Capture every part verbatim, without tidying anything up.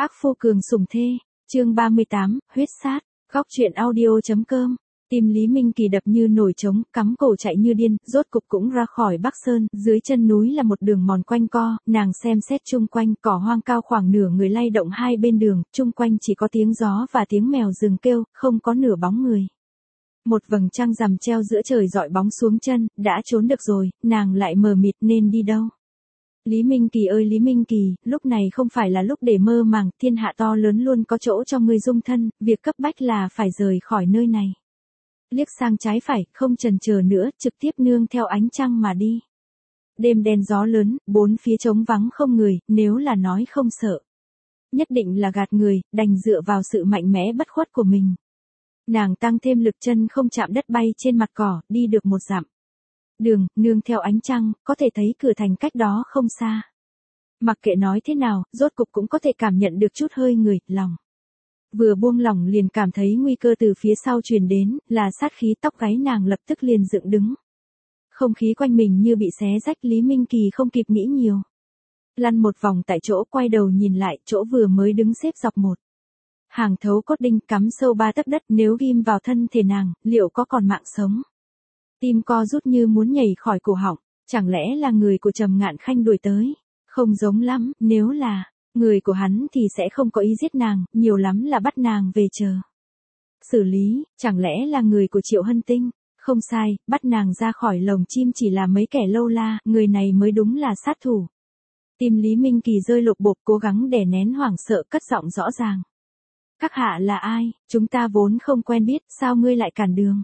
Ác phu cường sủng thê, chương ba mươi tám, huyết sát, góc truyện audio.com. Tim Lý Minh Kỳ đập như nổi trống, cắm cổ chạy như điên, rốt cục cũng ra khỏi Bắc Sơn, dưới chân núi là một đường mòn quanh co, nàng xem xét chung quanh, cỏ hoang cao khoảng nửa người lay động hai bên đường, chung quanh chỉ có tiếng gió và tiếng mèo rừng kêu, không có nửa bóng người. Một vầng trăng rằm treo giữa trời dọi bóng xuống chân, đã trốn được rồi, nàng lại mờ mịt nên đi đâu. Lý Minh Kỳ ơi Lý Minh Kỳ, lúc này không phải là lúc để mơ màng, thiên hạ to lớn luôn có chỗ cho ngươi dung thân, việc cấp bách là phải rời khỏi nơi này. Liếc sang trái phải, không chần chờ nữa, trực tiếp nương theo ánh trăng mà đi. Đêm đen gió lớn, bốn phía trống vắng không người, nếu là nói không sợ. Nhất định là gạt người, đành dựa vào sự mạnh mẽ bất khuất của mình. Nàng tăng thêm lực chân không chạm đất bay trên mặt cỏ, đi được một dặm. Đường, nương theo ánh trăng, có thể thấy cửa thành cách đó không xa. Mặc kệ nói thế nào, rốt cục cũng có thể cảm nhận được chút hơi người, lòng. Vừa buông lỏng liền cảm thấy nguy cơ từ phía sau truyền đến, là sát khí, tóc gáy nàng lập tức liền dựng đứng. Không khí quanh mình như bị xé rách, Lý Minh Kỳ không kịp nghĩ nhiều. Lăn một vòng tại chỗ, quay đầu nhìn lại, chỗ vừa mới đứng xếp dọc một hàng thấu cốt đinh cắm sâu ba tấc đất, nếu ghim vào thân thể nàng, liệu có còn mạng sống? Tim co rút như muốn nhảy khỏi cổ họng, chẳng lẽ là người của Trầm Ngạn Khanh đuổi tới? Không giống lắm, nếu là người của hắn thì sẽ không có ý giết nàng, nhiều lắm là bắt nàng về chờ xử lý, chẳng lẽ là người của Triệu Hân Tinh? Không sai, bắt nàng ra khỏi lồng chim chỉ là mấy kẻ lâu la, người này mới đúng là sát thủ. Tim Lý Minh Kỳ rơi lục bộp, cố gắng đè nén hoảng sợ, cất giọng rõ ràng. Các hạ là ai, chúng ta vốn không quen biết, sao ngươi lại cản đường?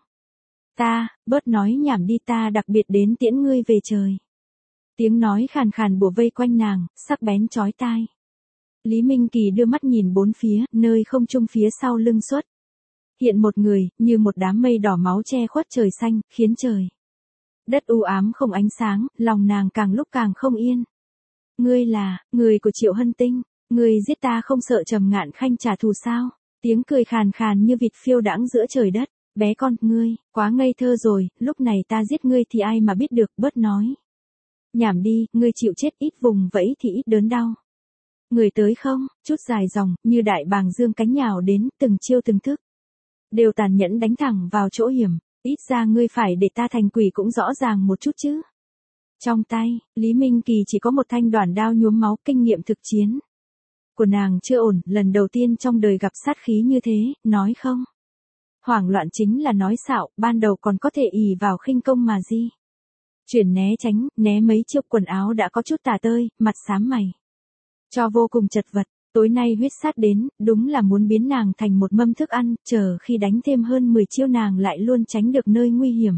Ta, bớt nói nhảm đi, ta đặc biệt đến tiễn ngươi về trời. Tiếng nói khàn khàn bủa vây quanh nàng, sắc bén chói tai. Lý Minh Kỳ đưa mắt nhìn bốn phía, nơi không trung phía sau lưng xuất hiện một người, như một đám mây đỏ máu che khuất trời xanh, khiến trời đất u ám không ánh sáng, lòng nàng càng lúc càng không yên. Ngươi là người của Triệu Hân Tinh, ngươi giết ta không sợ Trầm Ngạn Khanh trả thù sao? Tiếng cười khàn khàn như vịt phiêu đãng giữa trời đất. Bé con, ngươi, quá ngây thơ rồi, lúc này ta giết ngươi thì ai mà biết được, bớt nói nhảm đi, ngươi chịu chết, ít vùng vẫy thì ít đớn đau. Người tới không, chút dài dòng, như đại bàng dương cánh nhào đến, từng chiêu từng thức. Đều tàn nhẫn đánh thẳng vào chỗ hiểm, ít ra ngươi phải để ta thành quỷ cũng rõ ràng một chút chứ. Trong tay, Lý Minh Kỳ chỉ có một thanh đoản đao nhuốm máu, kinh nghiệm thực chiến của nàng chưa ổn, lần đầu tiên trong đời gặp sát khí như thế, nói không. Hoảng loạn chính là nói xạo, ban đầu còn có thể ỷ vào khinh công mà di chuyển né tránh, né mấy chiếc quần áo đã có chút tả tơi, mặt xám mày cho vô cùng chật vật. Tối nay huyết sát đến, đúng là muốn biến nàng thành một mâm thức ăn, chờ khi đánh thêm hơn mười chiêu nàng lại luôn tránh được nơi nguy hiểm.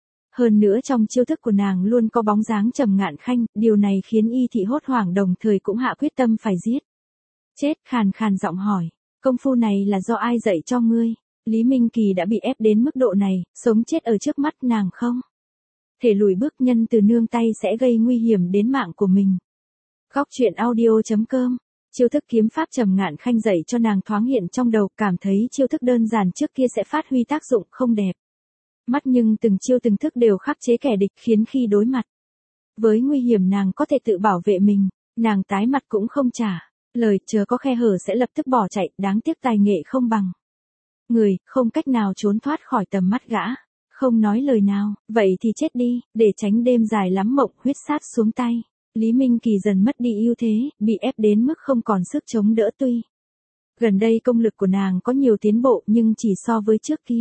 Hơn nữa trong chiêu thức của nàng luôn có bóng dáng Trầm Ngạn Khanh, điều này khiến Y Thị hốt hoảng, đồng thời cũng hạ quyết tâm phải giết chết. Khàn khàn giọng hỏi, công phu này là do ai dạy cho ngươi? Lý Minh Kỳ đã bị ép đến mức độ này, sống chết ở trước mắt nàng không thể lùi bước, nhân từ nương tay sẽ gây nguy hiểm đến mạng của mình. Góc truyện audio.com. Chiêu thức kiếm pháp Trầm Ngạn Khanh dạy cho nàng thoáng hiện trong đầu, cảm thấy chiêu thức đơn giản trước kia sẽ phát huy tác dụng không đẹp mắt, nhưng từng chiêu từng thức đều khắc chế kẻ địch, khiến khi đối mặt với nguy hiểm nàng có thể tự bảo vệ mình. Nàng tái mặt cũng không trả lời, chờ có khe hở sẽ lập tức bỏ chạy, đáng tiếc tài nghệ không bằng người, không cách nào trốn thoát khỏi tầm mắt gã. Không nói lời nào, vậy thì chết đi, để tránh đêm dài lắm mộng, huyết sát xuống tay. Lý Minh Kỳ dần mất đi ưu thế, bị ép đến mức không còn sức chống đỡ. Tuy gần đây công lực của nàng có nhiều tiến bộ, nhưng chỉ so với trước kia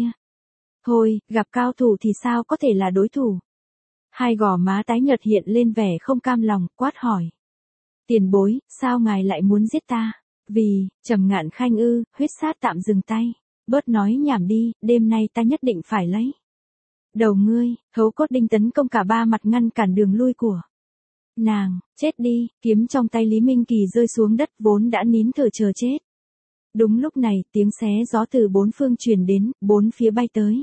thôi, gặp cao thủ thì sao có thể là đối thủ. Hai gò má tái nhợt hiện lên vẻ không cam lòng, quát hỏi. Tiền bối, sao ngài lại muốn giết ta? Vì Trầm Ngạn Khanh ư? Huyết sát tạm dừng tay. Bớt nói nhảm đi, đêm nay ta nhất định phải lấy đầu ngươi. Thấu cốt đinh tấn công cả ba mặt, ngăn cản đường lui của nàng. Chết đi, kiếm trong tay Lý Minh Kỳ rơi xuống đất, vốn đã nín thở chờ chết. Đúng lúc này, tiếng xé gió từ bốn phương truyền đến, bốn phía bay tới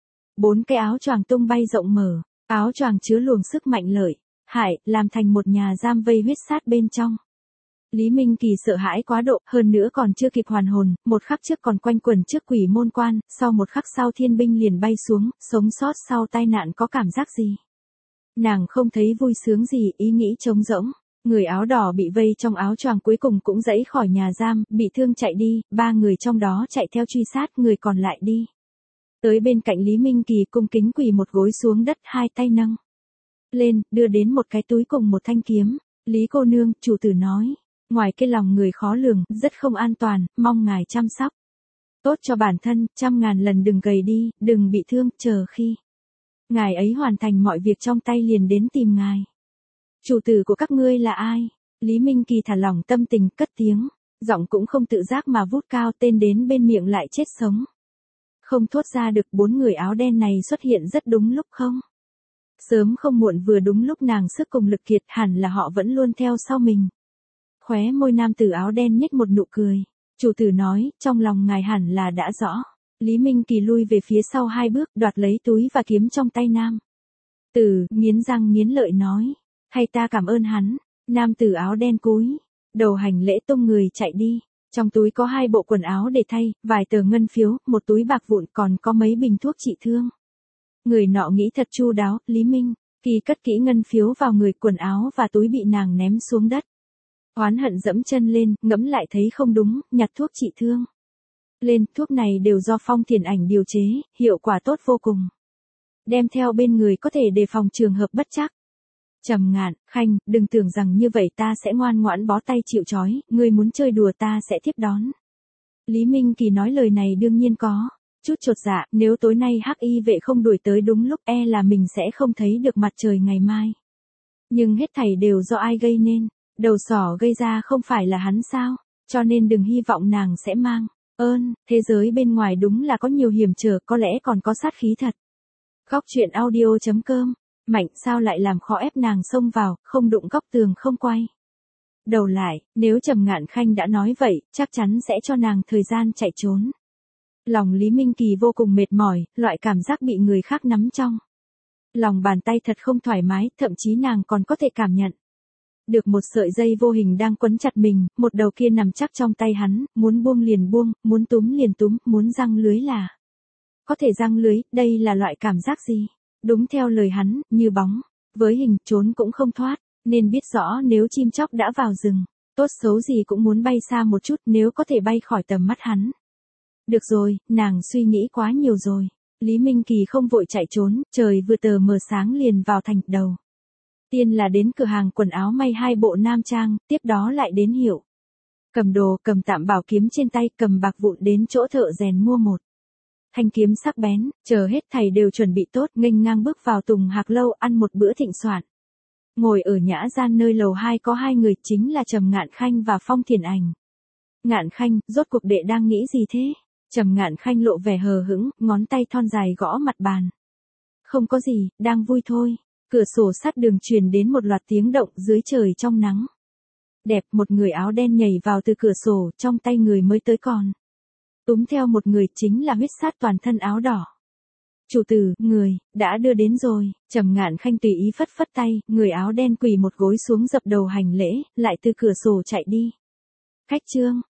bốn cái áo choàng tung bay rộng mở, áo choàng chứa luồng sức mạnh lợi hại, làm thành một nhà giam vây huyết sát bên trong. Lý Minh Kỳ sợ hãi quá độ, hơn nữa còn chưa kịp hoàn hồn, một khắc trước còn quanh quẩn trước quỷ môn quan, sau một khắc sau thiên binh liền bay xuống, sống sót sau tai nạn có cảm giác gì? Nàng không thấy vui sướng gì, ý nghĩ trống rỗng. Người áo đỏ bị vây trong áo choàng cuối cùng cũng giãy khỏi nhà giam, bị thương chạy đi, ba người trong đó chạy theo truy sát, người còn lại đi. Tới bên cạnh Lý Minh Kỳ cung kính quỳ một gối xuống đất, hai tay nâng lên, đưa đến một cái túi cùng một thanh kiếm. Lý cô nương, chủ tử nói, ngoài cái lòng người khó lường, rất không an toàn, mong ngài chăm sóc. Tốt cho bản thân, trăm ngàn lần đừng gầy đi, đừng bị thương, chờ khi ngài ấy hoàn thành mọi việc trong tay liền đến tìm ngài. Chủ tử của các ngươi là ai? Lý Minh Kỳ thả lỏng tâm tình, cất tiếng, giọng cũng không tự giác mà vút cao, tên đến bên miệng lại chết sống. Không thốt ra được. Bốn người áo đen này xuất hiện rất đúng lúc không? Sớm không muộn, vừa đúng lúc nàng sức cùng lực kiệt, hẳn là họ vẫn luôn theo sau mình. Khóe môi nam tử áo đen nhếch một nụ cười. Chủ tử nói, trong lòng ngài hẳn là đã rõ. Lý Minh Kỳ lui về phía sau hai bước, đoạt lấy túi và kiếm trong tay nam tử, nghiến răng nghiến lợi nói, hay ta cảm ơn hắn. Nam tử áo đen cúi đầu hành lễ, tung người chạy đi. Trong túi có hai bộ quần áo để thay, vài tờ ngân phiếu, một túi bạc vụn, còn có mấy bình thuốc trị thương. Người nọ nghĩ thật chu đáo. Lý Minh Kỳ cất kỹ ngân phiếu vào người, quần áo và túi bị nàng ném xuống đất. Oán hận dẫm chân lên, ngẫm lại thấy không đúng, nhặt thuốc trị thương lên. Thuốc này đều do Phong Thiền Ảnh điều chế, hiệu quả tốt vô cùng. Đem theo bên người có thể đề phòng trường hợp bất trắc. Trầm Ngạn Khanh, đừng tưởng rằng như vậy ta sẽ ngoan ngoãn bó tay chịu trói, ngươi muốn chơi đùa ta sẽ tiếp đón. Lý Minh Kỳ nói lời này đương nhiên có chút chột dạ, nếu tối nay Hắc Y vệ không đuổi tới đúng lúc, e là mình sẽ không thấy được mặt trời ngày mai. Nhưng hết thảy đều do ai gây nên? Đầu sỏ gây ra không phải là hắn sao? Cho nên đừng hy vọng nàng sẽ mang ơn. Thế giới bên ngoài đúng là có nhiều hiểm trở, có lẽ còn có sát khí thật. Góc truyện audio chấm com. Mạnh sao lại làm khó ép nàng xông vào, không đụng góc tường, không quay đầu lại. Nếu Trầm Ngạn Khanh đã nói vậy, chắc chắn sẽ cho nàng thời gian chạy trốn. Lòng Lý Minh Kỳ vô cùng mệt mỏi, loại cảm giác bị người khác nắm trong lòng bàn tay thật không thoải mái, thậm chí nàng còn có thể cảm nhận được một sợi dây vô hình đang quấn chặt mình, một đầu kia nằm chắc trong tay hắn, muốn buông liền buông, muốn túm liền túm, muốn giăng lưới là có thể giăng lưới. Đây là loại cảm giác gì? Đúng theo lời hắn, như bóng với hình, trốn cũng không thoát. Nên biết rõ nếu chim chóc đã vào rừng, tốt xấu gì cũng muốn bay xa một chút, nếu có thể bay khỏi tầm mắt hắn. Được rồi, nàng suy nghĩ quá nhiều rồi. Lý Minh Kỳ không vội chạy trốn, trời vừa tờ mờ sáng liền vào thành. Đầu tiên là đến cửa hàng quần áo may hai bộ nam trang, tiếp đó lại đến hiệu cầm đồ, cầm tạm bảo kiếm trên tay, cầm bạc vụn đến chỗ thợ rèn mua một thanh kiếm sắc bén. Chờ hết thầy đều chuẩn bị tốt, nghênh ngang bước vào Tùng Hạc lâu, ăn một bữa thịnh soạn. Ngồi ở nhã gian nơi lầu hai có hai người, chính là Trầm Ngạn Khanh và Phong Thiền Ảnh. Ngạn Khanh, rốt cuộc đệ đang nghĩ gì thế? Trầm Ngạn Khanh lộ vẻ hờ hững, ngón tay thon dài gõ mặt bàn. Không có gì, đang vui thôi. Cửa sổ sát đường truyền đến một loạt tiếng động. Dưới trời trong nắng đẹp, một người áo đen nhảy vào từ cửa sổ, trong tay người mới tới còn túm theo một người, chính là huyết sát toàn thân áo đỏ. Chủ tử, người đã đưa đến rồi. Trầm Ngạn Khanh tùy ý phất phất tay, người áo đen quỳ một gối xuống dập đầu hành lễ, lại từ cửa sổ chạy đi. Khách trương,